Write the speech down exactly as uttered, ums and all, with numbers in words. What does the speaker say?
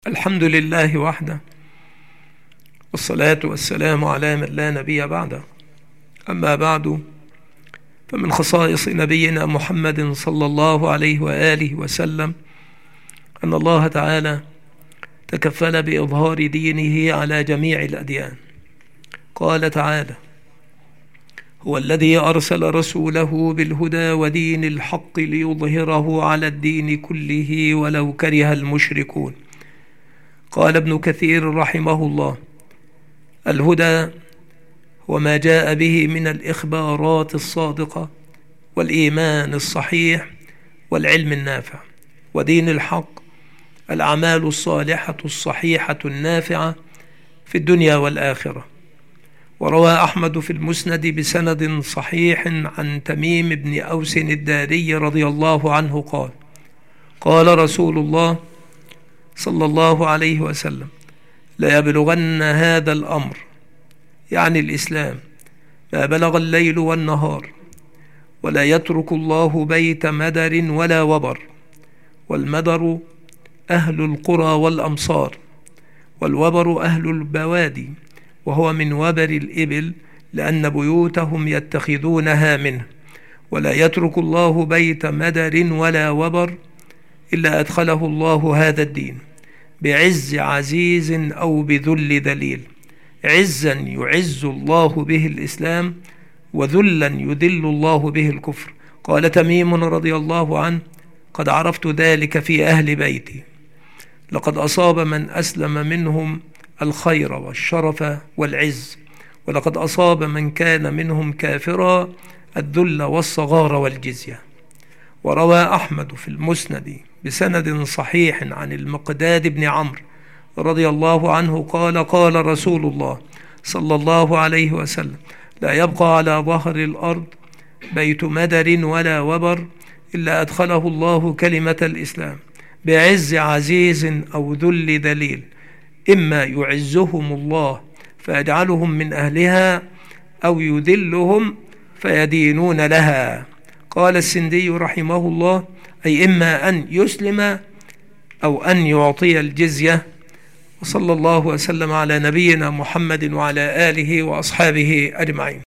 الحمد لله وحده، والصلاة والسلام على من لا نبي بعده. أما بعد، فمن خصائص نبينا محمد صلى الله عليه وآله وسلم أن الله تعالى تكفل بإظهار دينه على جميع الأديان. قال تعالى: هو الذي أرسل رسوله بالهدى ودين الحق ليظهره على الدين كله ولو كره المشركون. قال ابن كثير رحمه الله: الهدى هو ما جاء به من الإخبارات الصادقة والإيمان الصحيح والعلم النافع، ودين الحق الأعمال الصالحة الصحيحة النافعة في الدنيا والآخرة. وروى أحمد في المسند بسند صحيح عن تميم بن أوس الداري رضي الله عنه قال: قال رسول الله صلى الله عليه وسلم: لا يبلغن هذا الأمر، يعني الإسلام، ما بلغ الليل والنهار، ولا يترك الله بيت مدر ولا وبر. والمدر أهل القرى والأمصار، والوبر أهل البوادي، وهو من وبر الإبل، لأن بيوتهم يتخذونها منه. ولا يترك الله بيت مدر ولا وبر إلا أدخله الله هذا الدين بعز عزيز أو بذل ذليل. عزا يعز الله به الإسلام، وذلا يذل الله به الكفر. قال تميم رضي الله عنه: قد عرفت ذلك في أهل بيتي، لقد أصاب من أسلم منهم الخير والشرف والعز، ولقد أصاب من كان منهم كافرا الذل والصغار والجزية. وروى أحمد في المسند بسند صحيح عن المقداد بن عمرو رضي الله عنه قال: قال رسول الله صلى الله عليه وسلم: لا يبقى على ظهر الأرض بيت مدر ولا وبر إلا أدخله الله كلمة الإسلام بعز عزيز أو ذل ذليل، إما يعزهم الله فيجعلهم من أهلها، أو يذلهم فيدينون لها. قال السندي رحمه الله: أي إما أن يسلم أو أن يعطي الجزية. وصلى الله وسلم على نبينا محمد وعلى آله وأصحابه أجمعين.